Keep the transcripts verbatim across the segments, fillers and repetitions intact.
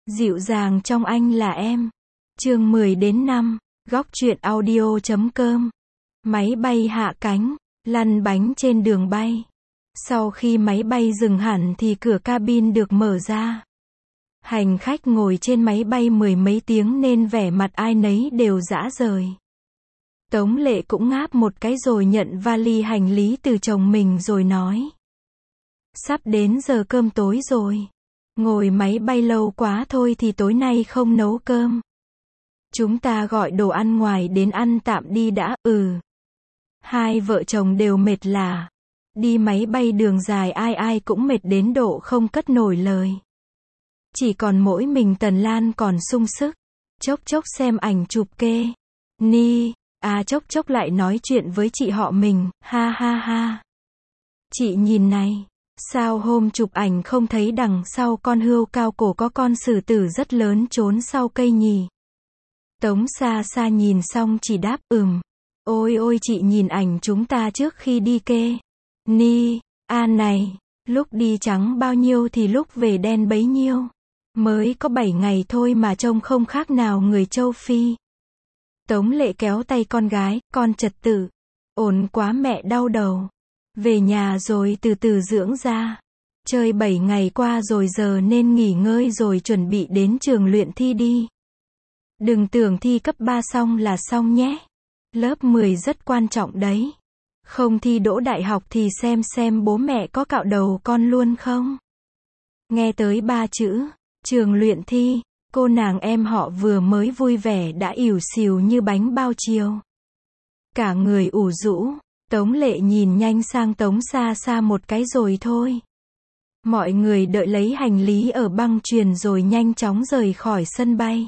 Dịu dàng trong anh là em. Chương mười đến năm, góc truyện audio chấm com. Máy bay hạ cánh, lăn bánh trên đường bay. Sau khi máy bay dừng hẳn thì cửa cabin được mở ra. Hành khách ngồi trên máy bay mười mấy tiếng nên vẻ mặt ai nấy đều rã rời. Tống Lệ cũng ngáp một cái rồi nhận vali hành lý từ chồng mình rồi nói. Sắp đến giờ cơm tối rồi. Ngồi máy bay lâu quá thôi thì tối nay không nấu cơm. Chúng ta gọi đồ ăn ngoài đến ăn tạm đi đã, ừ. Hai vợ chồng đều mệt lả. Đi máy bay đường dài ai ai cũng mệt đến độ không cất nổi lời. Chỉ còn mỗi mình Tần Lan còn sung sức. Chốc chốc xem ảnh chụp kê. Ni, à chốc chốc lại nói chuyện với chị họ mình, ha ha ha. Chị nhìn này. Sao hôm chụp ảnh không thấy đằng sau con hươu cao cổ có con sử tử rất lớn trốn sau cây nhỉ? Tống Sa Sa nhìn xong chỉ đáp ừm. Ôi ôi chị nhìn ảnh chúng ta trước khi đi kê. Ni, a này, lúc đi trắng bao nhiêu thì lúc về đen bấy nhiêu. Mới có bảy ngày thôi mà trông không khác nào người châu Phi. Tống Lệ kéo tay con gái, con trật tự. Ổn quá mẹ đau đầu. Về nhà rồi từ từ dưỡng ra. Chơi bảy ngày qua rồi giờ nên nghỉ ngơi rồi chuẩn bị đến trường luyện thi đi. Đừng tưởng thi cấp ba xong là xong nhé. Lớp mười rất quan trọng đấy. Không thi đỗ đại học thì xem xem bố mẹ có cạo đầu con luôn không. Nghe tới ba chữ, trường luyện thi, cô nàng em họ vừa mới vui vẻ đã ỉu xìu như bánh bao chiều. Cả người ủ rũ. Tống Lệ nhìn nhanh sang Tống Sa Sa một cái rồi thôi. Mọi người đợi lấy hành lý ở băng chuyền rồi nhanh chóng rời khỏi sân bay.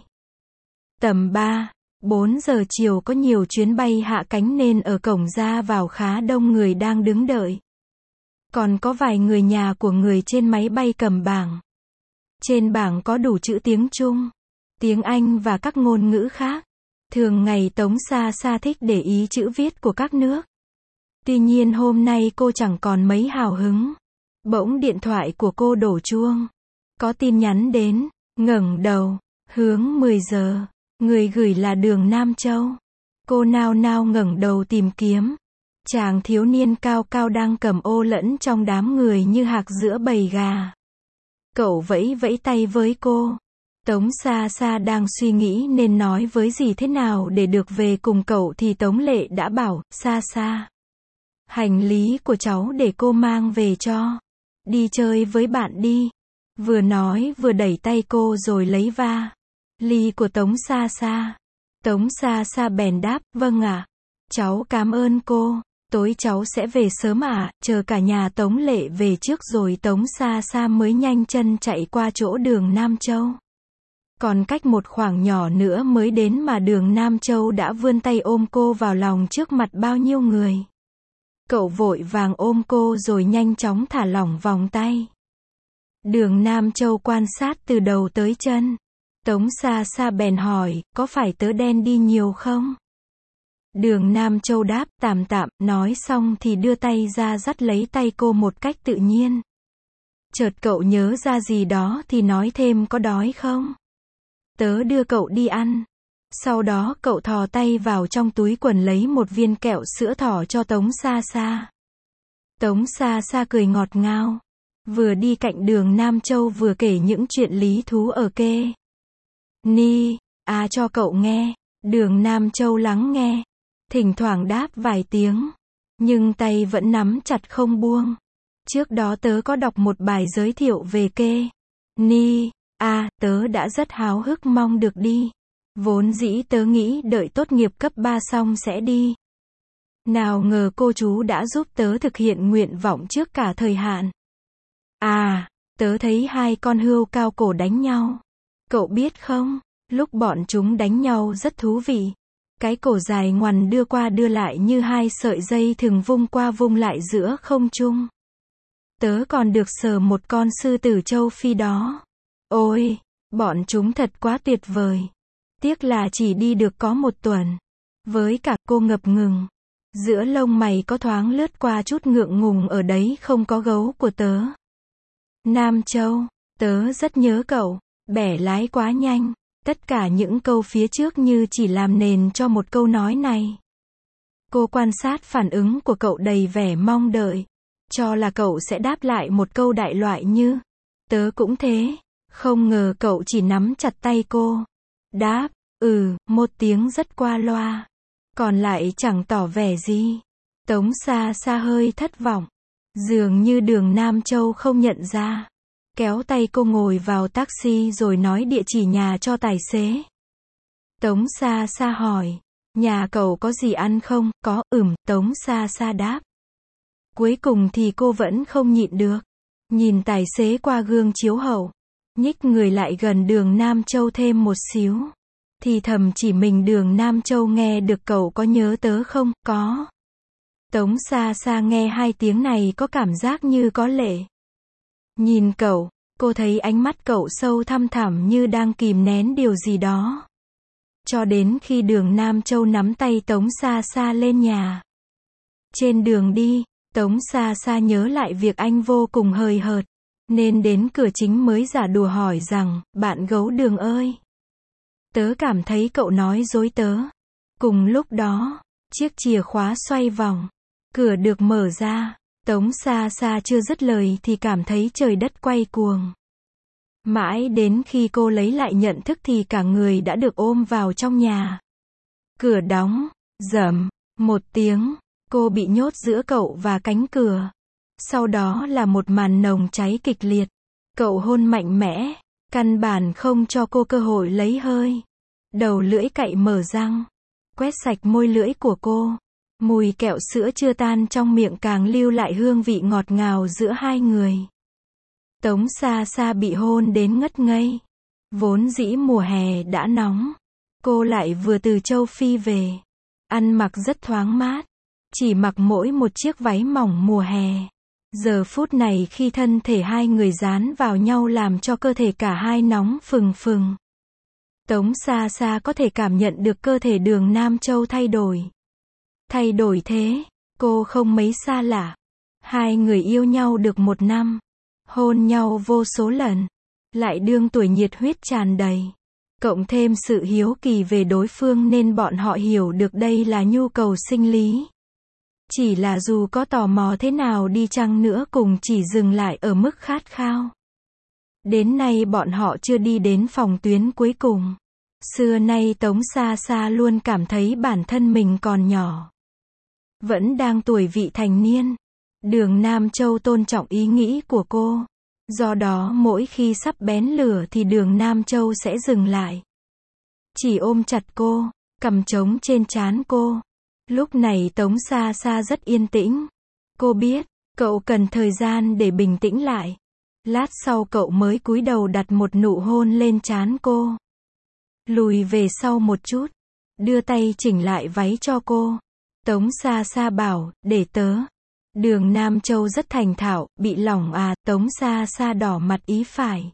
Tầm ba, bốn giờ chiều có nhiều chuyến bay hạ cánh nên ở cổng ra vào khá đông người đang đứng đợi. Còn có vài người nhà của người trên máy bay cầm bảng. Trên bảng có đủ chữ tiếng Trung, tiếng Anh và các ngôn ngữ khác. Thường ngày Tống Sa Sa thích để ý chữ viết của các nước. Tuy nhiên hôm nay cô chẳng còn mấy hào hứng. Bỗng điện thoại của cô đổ chuông. Có tin nhắn đến, ngẩng đầu, hướng mười giờ, người gửi là Đường Nam Châu. Cô nao nao ngẩng đầu tìm kiếm. Chàng thiếu niên cao cao đang cầm ô lẫn trong đám người như hạc giữa bầy gà. Cậu vẫy vẫy tay với cô. Tống Sa Sa đang suy nghĩ nên nói với gì thế nào để được về cùng cậu thì Tống Lệ đã bảo, Sa Sa. Hành lý của cháu để cô mang về cho. Đi chơi với bạn đi. Vừa nói vừa đẩy tay cô rồi lấy va li của Tống Sa Sa. Tống Sa Sa bèn đáp, vâng ạ. Cháu cảm ơn cô. Tối cháu sẽ về sớm ạ. Chờ cả nhà Tống Lệ về trước rồi Tống Sa Sa mới nhanh chân chạy qua chỗ Đường Nam Châu. Còn cách một khoảng nhỏ nữa mới đến mà Đường Nam Châu đã vươn tay ôm cô vào lòng trước mặt bao nhiêu người. Cậu vội vàng ôm cô rồi nhanh chóng thả lỏng vòng tay. Đường Nam Châu quan sát từ đầu tới chân. Tống Sa Sa bèn hỏi, có phải tớ đen đi nhiều không? Đường Nam Châu đáp, tạm tạm, nói xong thì đưa tay ra dắt lấy tay cô một cách tự nhiên. Chợt cậu nhớ ra gì đó thì nói thêm, có đói không? Tớ đưa cậu đi ăn. Sau đó cậu thò tay vào trong túi quần lấy một viên kẹo sữa thỏ cho Tống Sa Sa. Tống Sa Sa cười ngọt ngào. Vừa đi cạnh Đường Nam Châu vừa kể những chuyện lý thú ở kê. Ni, à cho cậu nghe. Đường Nam Châu lắng nghe. Thỉnh thoảng đáp vài tiếng. Nhưng tay vẫn nắm chặt không buông. Trước đó tớ có đọc một bài giới thiệu về kê. Ni, à, tớ đã rất háo hức mong được đi. Vốn dĩ tớ nghĩ đợi tốt nghiệp cấp ba xong sẽ đi. Nào ngờ cô chú đã giúp tớ thực hiện nguyện vọng trước cả thời hạn. À, tớ thấy hai con hươu cao cổ đánh nhau. Cậu biết không, lúc bọn chúng đánh nhau rất thú vị. Cái cổ dài ngoằn đưa qua đưa lại như hai sợi dây thừng vung qua vung lại giữa không trung. Tớ còn được sờ một con sư tử châu Phi đó. Ôi, bọn chúng thật quá tuyệt vời. Tiếc là chỉ đi được có một tuần. Với cả cô ngập ngừng. Giữa lông mày có thoáng lướt qua chút ngượng ngùng, ở đấy không có gấu của tớ. Nam Châu, tớ rất nhớ cậu. Bẻ lái quá nhanh. Tất cả những câu phía trước như chỉ làm nền cho một câu nói này. Cô quan sát phản ứng của cậu đầy vẻ mong đợi. Cho là cậu sẽ đáp lại một câu đại loại như, tớ cũng thế. Không ngờ cậu chỉ nắm chặt tay cô. Đáp, ừ, một tiếng rất qua loa. Còn lại chẳng tỏ vẻ gì. Tống Sa Sa hơi thất vọng. Dường như Đường Nam Châu không nhận ra. Kéo tay cô ngồi vào taxi rồi nói địa chỉ nhà cho tài xế. Tống Sa Sa hỏi, nhà cậu có gì ăn không? Có, ừm, Tống Sa Sa đáp. Cuối cùng thì cô vẫn không nhịn được. Nhìn tài xế qua gương chiếu hậu. Nhích người lại gần Đường Nam Châu thêm một xíu. Thì thầm chỉ mình Đường Nam Châu nghe được, cậu có nhớ tớ không? Có. Tống Sa Sa nghe hai tiếng này có cảm giác như có lệ. Nhìn cậu, cô thấy ánh mắt cậu sâu thăm thẳm như đang kìm nén điều gì đó. Cho đến khi Đường Nam Châu nắm tay Tống Sa Sa lên nhà. Trên đường đi, Tống Sa Sa nhớ lại việc anh vô cùng hời hợt. Nên đến cửa chính mới giả đùa hỏi rằng, bạn gấu Đường ơi. Tớ cảm thấy cậu nói dối tớ. Cùng lúc đó, chiếc chìa khóa xoay vòng. Cửa được mở ra. Tống Sa Sa chưa dứt lời thì cảm thấy trời đất quay cuồng. Mãi đến khi cô lấy lại nhận thức thì cả người đã được ôm vào trong nhà. Cửa đóng, rầm, một tiếng, cô bị nhốt giữa cậu và cánh cửa. Sau đó là một màn nồng cháy kịch liệt. Cậu hôn mạnh mẽ, căn bản không cho cô cơ hội lấy hơi. Đầu lưỡi cạy mở răng, quét sạch môi lưỡi của cô. Mùi kẹo sữa chưa tan trong miệng càng lưu lại hương vị ngọt ngào giữa hai người. Tống Sa Sa bị hôn đến ngất ngây. Vốn dĩ mùa hè đã nóng. Cô lại vừa từ châu Phi về. Ăn mặc rất thoáng mát. Chỉ mặc mỗi một chiếc váy mỏng mùa hè. Giờ phút này khi thân thể hai người dán vào nhau làm cho cơ thể cả hai nóng phừng phừng. Tống Sa Sa có thể cảm nhận được cơ thể Đường Nam Châu thay đổi. Thay đổi thế, cô không mấy xa lạ. Hai người yêu nhau được một năm. Hôn nhau vô số lần. Lại đương tuổi nhiệt huyết tràn đầy. Cộng thêm sự hiếu kỳ về đối phương nên bọn họ hiểu được đây là nhu cầu sinh lý. Chỉ là dù có tò mò thế nào đi chăng nữa cùng chỉ dừng lại ở mức khát khao. Đến nay bọn họ chưa đi đến phòng tuyến cuối cùng. Xưa nay Tống Sa Sa luôn cảm thấy bản thân mình còn nhỏ. Vẫn đang tuổi vị thành niên. Đường Nam Châu tôn trọng ý nghĩ của cô. Do đó mỗi khi sắp bén lửa thì Đường Nam Châu sẽ dừng lại. Chỉ ôm chặt cô, cầm trống trên trán cô. Lúc này Tống Sa Sa rất yên tĩnh. Cô biết, cậu cần thời gian để bình tĩnh lại. Lát sau cậu mới cúi đầu đặt một nụ hôn lên trán cô. Lùi về sau một chút. Đưa tay chỉnh lại váy cho cô. Tống Sa Sa bảo, để tớ. Đường Nam Châu rất thành thạo, bị lỏng à, Tống Sa Sa đỏ mặt ý phải.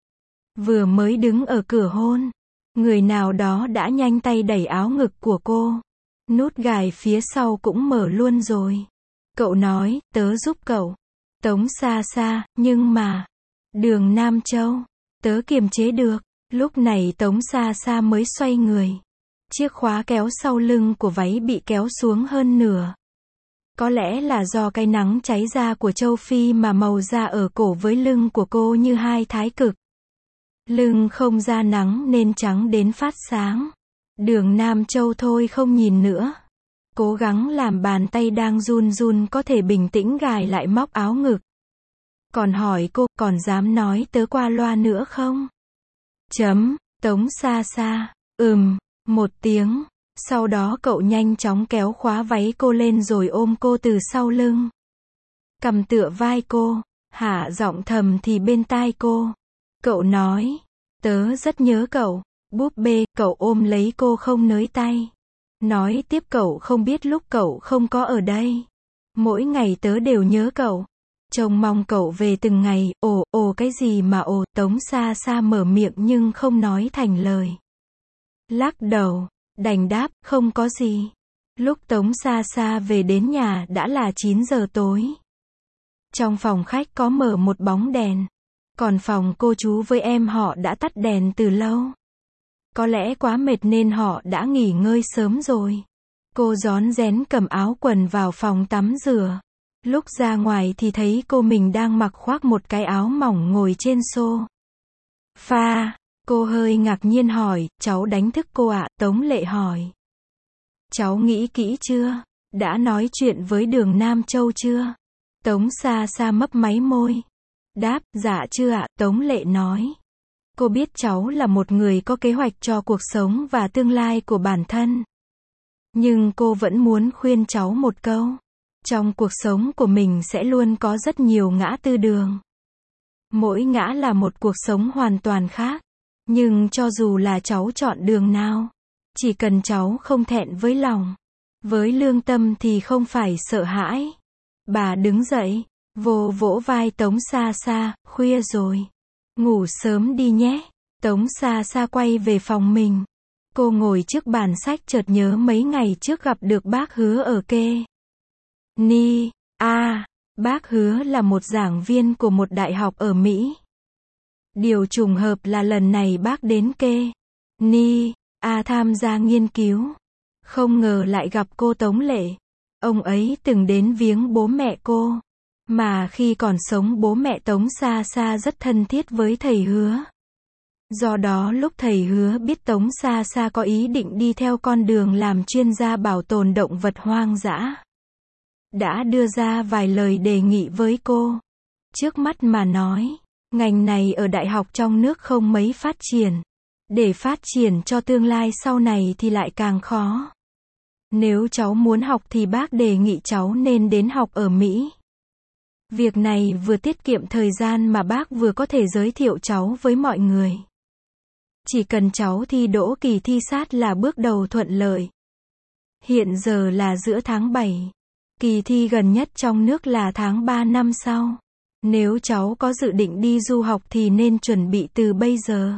Vừa mới đứng ở cửa hôn. Người nào đó đã nhanh tay đẩy áo ngực của cô. Nút gài phía sau cũng mở luôn rồi. Cậu nói, tớ giúp cậu. Tống Sa Sa, nhưng mà. Đường Nam Châu, tớ kiềm chế được. Lúc này Tống Sa Sa mới xoay người. Chiếc khóa kéo sau lưng của váy bị kéo xuống hơn nửa. Có lẽ là do cái nắng cháy da của châu Phi mà màu da ở cổ với lưng của cô như hai thái cực. Lưng không ra nắng nên trắng đến phát sáng. Đường Nam Châu thôi không nhìn nữa. Cố gắng làm bàn tay đang run run có thể bình tĩnh gài lại móc áo ngực. Còn hỏi cô, còn dám nói tớ qua loa nữa không? Chấm, Tống Sa Sa, ừm, một tiếng. Sau đó cậu nhanh chóng kéo khóa váy cô lên rồi ôm cô từ sau lưng. Cầm tựa vai cô, hạ giọng thầm thì bên tai cô. Cậu nói, tớ rất nhớ cậu. Búp bê, cậu ôm lấy cô không nới tay. Nói tiếp cậu không biết lúc cậu không có ở đây. Mỗi ngày tớ đều nhớ cậu. Trông mong cậu về từng ngày, ồ, ồ cái gì mà ồ, Tống Sa Sa mở miệng nhưng không nói thành lời. Lắc đầu, đành đáp, không có gì. Lúc Tống Sa Sa về đến nhà đã là chín giờ tối. Trong phòng khách có mở một bóng đèn. Còn phòng cô chú với em họ đã tắt đèn từ lâu. Có lẽ quá mệt nên họ đã nghỉ ngơi sớm rồi. Cô rón rén cầm áo quần vào phòng tắm rửa. Lúc ra ngoài thì thấy cô mình đang mặc khoác một cái áo mỏng ngồi trên xô pha. Cô hơi ngạc nhiên hỏi, cháu đánh thức cô ạ? Tống Lệ hỏi. Cháu nghĩ kỹ chưa? Đã nói chuyện với Đường Nam Châu chưa? Tống Sa Sa mấp máy môi. Đáp, dạ chưa ạ, Tống Lệ nói. Cô biết cháu là một người có kế hoạch cho cuộc sống và tương lai của bản thân. Nhưng cô vẫn muốn khuyên cháu một câu. Trong cuộc sống của mình sẽ luôn có rất nhiều ngã tư đường. Mỗi ngã là một cuộc sống hoàn toàn khác. Nhưng cho dù là cháu chọn đường nào, chỉ cần cháu không thẹn với lòng, với lương tâm thì không phải sợ hãi. Bà đứng dậy, vỗ vỗ vai Tống Sa Sa, khuya rồi. Ngủ sớm đi nhé. Tống Sa Sa quay về phòng mình. Cô ngồi trước bàn sách chợt nhớ mấy ngày trước gặp được bác Hứa ở Kê Ni A. Bác Hứa là một giảng viên của một đại học ở Mỹ. Điều trùng hợp là lần này bác đến Kê Ni A tham gia nghiên cứu. Không ngờ lại gặp cô Tống Lệ. Ông ấy từng đến viếng bố mẹ cô. Mà khi còn sống bố mẹ Tống Sa Sa rất thân thiết với thầy Hứa. Do đó lúc thầy Hứa biết Tống Sa Sa có ý định đi theo con đường làm chuyên gia bảo tồn động vật hoang dã, đã đưa ra vài lời đề nghị với cô. Trước mắt mà nói, ngành này ở đại học trong nước không mấy phát triển. Để phát triển cho tương lai sau này thì lại càng khó. Nếu cháu muốn học thì bác đề nghị cháu nên đến học ở Mỹ. Việc này vừa tiết kiệm thời gian mà bác vừa có thể giới thiệu cháu với mọi người. Chỉ cần cháu thi đỗ kỳ thi sát là bước đầu thuận lợi. Hiện giờ là giữa tháng bảy. Kỳ thi gần nhất trong nước là tháng ba năm sau. Nếu cháu có dự định đi du học thì nên chuẩn bị từ bây giờ.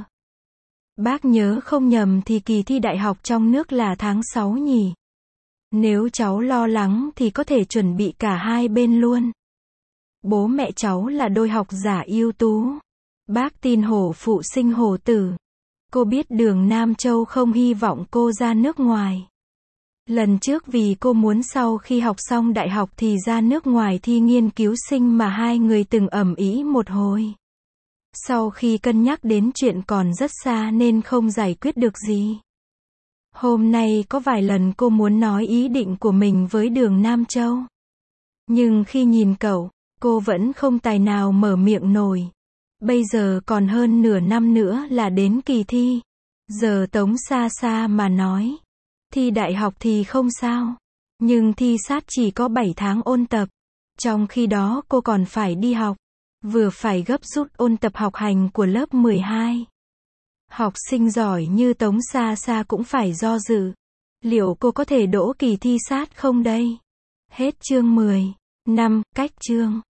Bác nhớ không nhầm thì kỳ thi đại học trong nước là tháng sáu nhỉ. Nếu cháu lo lắng thì có thể chuẩn bị cả hai bên luôn. Bố mẹ cháu là đôi học giả ưu tú. Bác tin hổ phụ sinh hổ tử. Cô biết Đường Nam Châu không hy vọng cô ra nước ngoài. Lần trước vì cô muốn sau khi học xong đại học thì ra nước ngoài thi nghiên cứu sinh mà hai người từng ầm ĩ một hồi. Sau khi cân nhắc đến chuyện còn rất xa nên không giải quyết được gì. Hôm nay có vài lần cô muốn nói ý định của mình với Đường Nam Châu. Nhưng khi nhìn cậu, cô vẫn không tài nào mở miệng nổi. Bây giờ còn hơn nửa năm nữa là đến kỳ thi. Giờ Tống Sa Sa mà nói. Thi đại học thì không sao. Nhưng thi sát chỉ có bảy tháng ôn tập. Trong khi đó cô còn phải đi học. Vừa phải gấp rút ôn tập học hành của lớp mười hai. Học sinh giỏi như Tống Sa Sa cũng phải do dự. Liệu cô có thể đỗ kỳ thi sát không đây? Hết chương mười. năm. Cách chương